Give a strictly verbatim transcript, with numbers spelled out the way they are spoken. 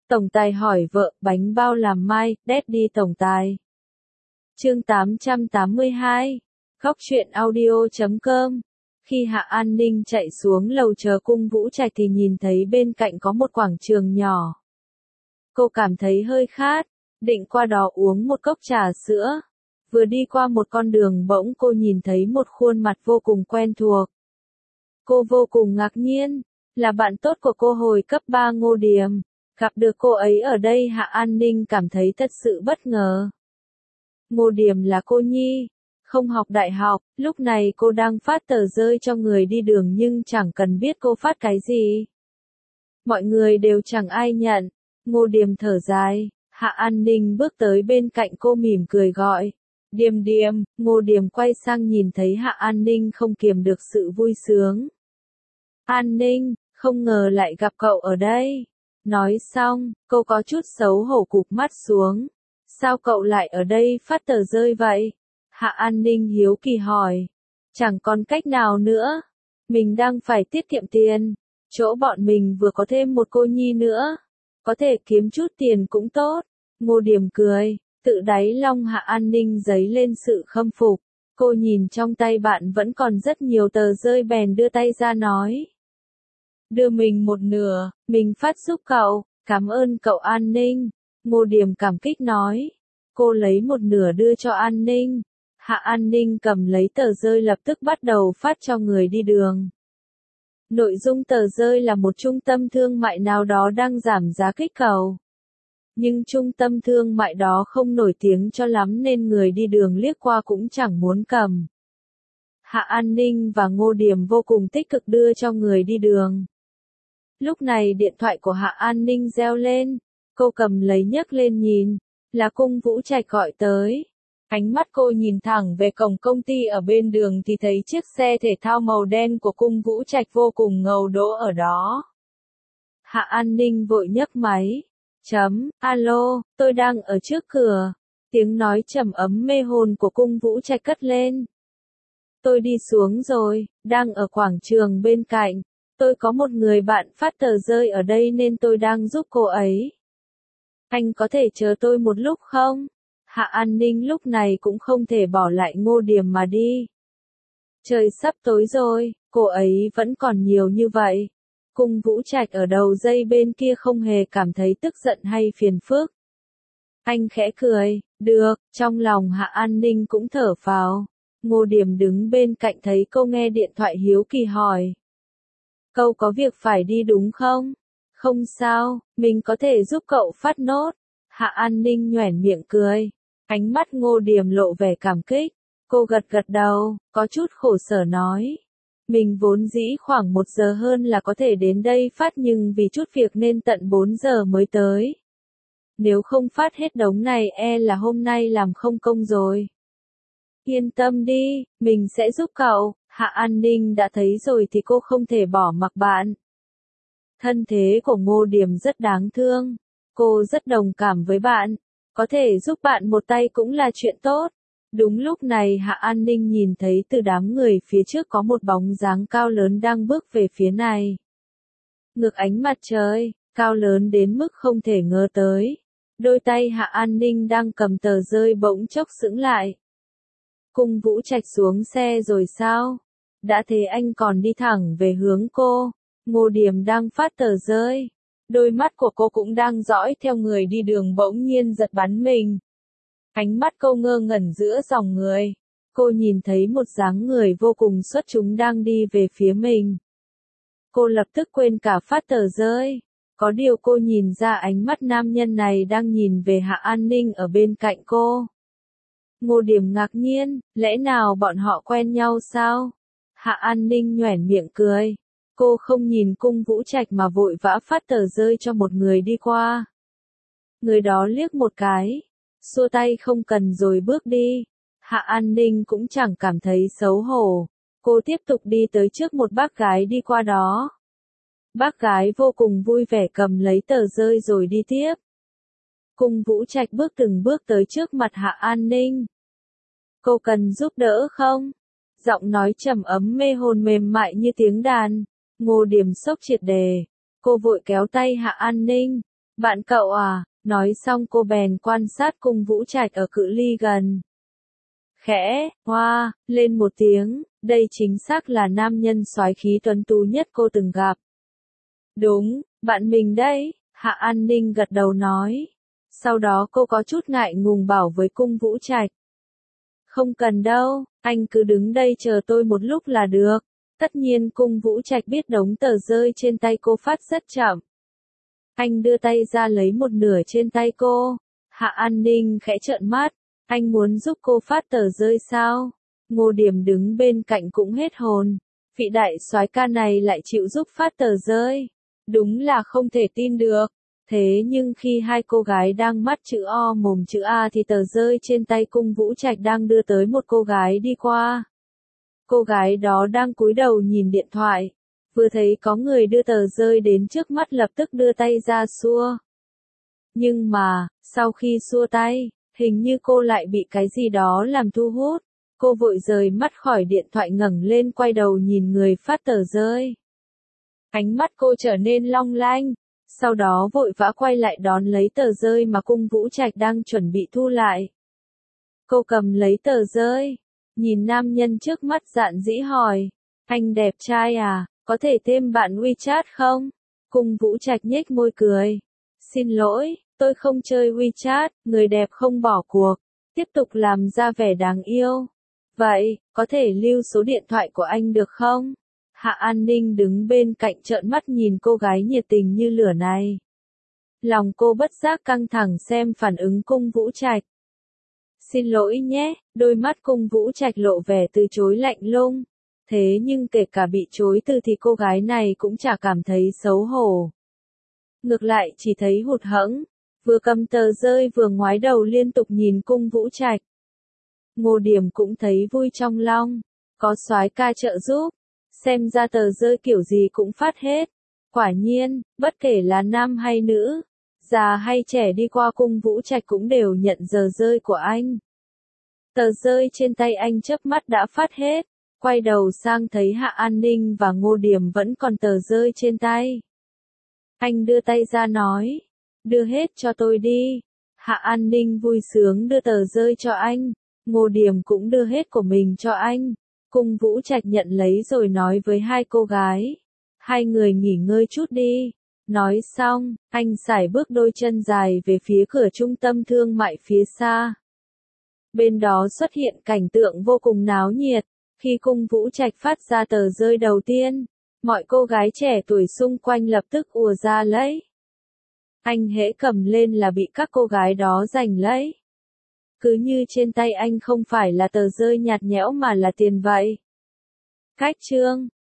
Tổng tài hỏi vợ, bánh bao làm mai, Daddy tổng tài. Chương tám trăm tám mươi hai. Góc truyện audio chấm com. Khi Hạ An Ninh chạy xuống lầu chờ Cung Vũ Trạch thì nhìn thấy bên cạnh có một quảng trường nhỏ. Cô cảm thấy hơi khát, định qua đó uống một cốc trà sữa. Vừa đi qua một con đường bỗng cô nhìn thấy một khuôn mặt vô cùng quen thuộc. Cô vô cùng ngạc nhiên, là bạn tốt của cô hồi cấp ba Ngô Điềm. Gặp được cô ấy ở đây Hạ An Ninh cảm thấy thật sự bất ngờ. Ngô Điềm là cô nhi, không học đại học, lúc này cô đang phát tờ rơi cho người đi đường nhưng chẳng cần biết cô phát cái gì. Mọi người đều chẳng ai nhận, Ngô Điềm thở dài, Hạ An Ninh bước tới bên cạnh cô mỉm cười gọi. Điềm Điềm, Ngô Điềm quay sang nhìn thấy Hạ An Ninh không kiềm được sự vui sướng. An Ninh, không ngờ lại gặp cậu ở đây. Nói xong, cô có chút xấu hổ cụp mắt xuống. Sao cậu lại ở đây phát tờ rơi vậy? Hạ An Ninh hiếu kỳ hỏi. Chẳng còn cách nào nữa. Mình đang phải tiết kiệm tiền. Chỗ bọn mình vừa có thêm một cô nhi nữa. Có thể kiếm chút tiền cũng tốt. Ngô Điềm cười, tự đáy lòng Hạ An Ninh dấy lên sự khâm phục. Cô nhìn trong tay bạn vẫn còn rất nhiều tờ rơi bèn đưa tay ra nói. Đưa mình một nửa, mình phát giúp cậu, cảm ơn cậu An Ninh. Ngô Điềm cảm kích nói. Cô lấy một nửa đưa cho An Ninh. Hạ An Ninh cầm lấy tờ rơi lập tức bắt đầu phát cho người đi đường. Nội dung tờ rơi là một trung tâm thương mại nào đó đang giảm giá kích cầu. Nhưng trung tâm thương mại đó không nổi tiếng cho lắm nên người đi đường liếc qua cũng chẳng muốn cầm. Hạ An Ninh và Ngô Điềm vô cùng tích cực đưa cho người đi đường. Lúc này điện thoại của Hạ An Ninh reo lên, cô cầm lấy nhấc lên nhìn, là Cung Vũ Trạch gọi tới. Ánh mắt cô nhìn thẳng về cổng công ty ở bên đường thì thấy chiếc xe thể thao màu đen của Cung Vũ Trạch vô cùng ngầu đỗ ở đó. Hạ An Ninh vội nhấc máy. Chấm, alo, tôi đang ở trước cửa. Tiếng nói trầm ấm mê hồn của Cung Vũ Trạch cất lên. Tôi đi xuống rồi, đang ở quảng trường bên cạnh. Tôi có một người bạn phát tờ rơi ở đây nên tôi đang giúp cô ấy. Anh có thể chờ tôi một lúc không? Hạ An Ninh lúc này cũng không thể bỏ lại Ngô Điềm mà đi. Trời sắp tối rồi, cô ấy vẫn còn nhiều như vậy. Cung Vũ Trạch ở đầu dây bên kia không hề cảm thấy tức giận hay phiền phức. Anh khẽ cười, được, trong lòng Hạ An Ninh cũng thở phào. Ngô Điềm đứng bên cạnh thấy cô nghe điện thoại hiếu kỳ hỏi. Cậu có việc phải đi đúng không? Không sao, mình có thể giúp cậu phát nốt. Hạ An Ninh nhoẻn miệng cười. Ánh mắt Ngô Điềm lộ vẻ cảm kích. Cô gật gật đầu, có chút khổ sở nói. Mình vốn dĩ khoảng một giờ hơn là có thể đến đây phát nhưng vì chút việc nên tận bốn giờ mới tới. Nếu không phát hết đống này e là hôm nay làm không công rồi. Yên tâm đi, mình sẽ giúp cậu. Hạ An Ninh đã thấy rồi thì cô không thể bỏ mặc bạn. Thân thế của Ngô Điềm rất đáng thương. Cô rất đồng cảm với bạn. Có thể giúp bạn một tay cũng là chuyện tốt. Đúng lúc này Hạ An Ninh nhìn thấy từ đám người phía trước có một bóng dáng cao lớn đang bước về phía này. Ngược ánh mặt trời, cao lớn đến mức không thể ngờ tới. Đôi tay Hạ An Ninh đang cầm tờ rơi bỗng chốc sững lại. Cung Vũ Trạch xuống xe rồi sao? Đã thế anh còn đi thẳng về hướng cô. Ngô Điềm đang phát tờ rơi. Đôi mắt của cô cũng đang dõi theo người đi đường bỗng nhiên giật bắn mình. Ánh mắt cô ngơ ngẩn giữa dòng người. Cô nhìn thấy một dáng người vô cùng xuất chúng đang đi về phía mình. Cô lập tức quên cả phát tờ rơi. Có điều cô nhìn ra ánh mắt nam nhân này đang nhìn về Hạ An Ninh ở bên cạnh cô. Ngô Điềm ngạc nhiên, lẽ nào bọn họ quen nhau sao? Hạ An Ninh nhoẻn miệng cười. Cô không nhìn Cung Vũ Trạch mà vội vã phát tờ rơi cho một người đi qua. Người đó liếc một cái, xua tay không cần rồi bước đi. Hạ An Ninh cũng chẳng cảm thấy xấu hổ. Cô tiếp tục đi tới trước một bác gái đi qua đó. Bác gái vô cùng vui vẻ cầm lấy tờ rơi rồi đi tiếp. Cung Vũ Trạch bước từng bước tới trước mặt Hạ An Ninh. Cô cần giúp đỡ không? Giọng nói trầm ấm mê hồn mềm mại như tiếng đàn. Ngô Điềm sốc triệt đề. Cô vội kéo tay Hạ An Ninh. Bạn cậu à, nói xong cô bèn quan sát Cung Vũ Trạch ở cự ly gần. Khẽ, hoa, lên một tiếng, đây chính xác là nam nhân soái khí tuấn tú nhất cô từng gặp. Đúng, bạn mình đấy, Hạ An Ninh gật đầu nói. Sau đó cô có chút ngại ngùng bảo với Cung Vũ Trạch. Không cần đâu, anh cứ đứng đây chờ tôi một lúc là được. Tất nhiên Cung Vũ Trạch biết đống tờ rơi trên tay cô phát rất chậm. Anh đưa tay ra lấy một nửa trên tay cô. Hạ An Ninh khẽ trợn mắt. Anh muốn giúp cô phát tờ rơi sao? Ngô Điểm đứng bên cạnh cũng hết hồn. Vị đại soái ca này lại chịu giúp phát tờ rơi. Đúng là không thể tin được. Thế nhưng khi hai cô gái đang mắt chữ O mồm chữ A thì tờ rơi trên tay Cung Vũ Trạch đang đưa tới một cô gái đi qua. Cô gái đó đang cúi đầu nhìn điện thoại. Vừa thấy có người đưa tờ rơi đến trước mắt lập tức đưa tay ra xua. Nhưng mà, sau khi xua tay, hình như cô lại bị cái gì đó làm thu hút. Cô vội rời mắt khỏi điện thoại ngẩng lên quay đầu nhìn người phát tờ rơi. Ánh mắt cô trở nên long lanh. Sau đó vội vã quay lại đón lấy tờ rơi mà Cung Vũ Trạch đang chuẩn bị thu lại. Cô cầm lấy tờ rơi. Nhìn nam nhân trước mắt dạn dĩ hỏi. Anh đẹp trai à, có thể thêm bạn WeChat không? Cung Vũ Trạch nhếch môi cười. Xin lỗi, tôi không chơi WeChat, người đẹp không bỏ cuộc. Tiếp tục làm ra vẻ đáng yêu. Vậy, có thể lưu số điện thoại của anh được không? Hạ An Ninh đứng bên cạnh trợn mắt nhìn cô gái nhiệt tình như lửa này. Lòng cô bất giác căng thẳng xem phản ứng Cung Vũ Trạch. Xin lỗi nhé, đôi mắt Cung Vũ Trạch lộ vẻ từ chối lạnh lùng. Thế nhưng kể cả bị chối từ thì cô gái này cũng chả cảm thấy xấu hổ. Ngược lại chỉ thấy hụt hẫng, vừa cầm tờ rơi vừa ngoái đầu liên tục nhìn Cung Vũ Trạch. Ngô Điểm cũng thấy vui trong lòng, có soái ca trợ giúp, xem ra tờ rơi kiểu gì cũng phát hết. Quả nhiên, bất kể là nam hay nữ, già hay trẻ đi qua Cung Vũ Trạch cũng đều nhận tờ rơi của anh. Tờ rơi trên tay anh chớp mắt đã phát hết, quay đầu sang thấy Hạ An Ninh và Ngô Điểm vẫn còn tờ rơi trên tay. Anh đưa tay ra nói, đưa hết cho tôi đi. Hạ An Ninh vui sướng đưa tờ rơi cho anh, Ngô Điểm cũng đưa hết của mình cho anh. Cung Vũ Trạch nhận lấy rồi nói với hai cô gái. Hai người nghỉ ngơi chút đi. Nói xong, anh sải bước đôi chân dài về phía cửa trung tâm thương mại phía xa. Bên đó xuất hiện cảnh tượng vô cùng náo nhiệt. Khi Cung Vũ Trạch phát ra tờ rơi đầu tiên, mọi cô gái trẻ tuổi xung quanh lập tức ùa ra lấy. Anh hễ cầm lên là bị các cô gái đó giành lấy. Cứ như trên tay anh không phải là tờ rơi nhạt nhẽo mà là tiền vậy. Cách chương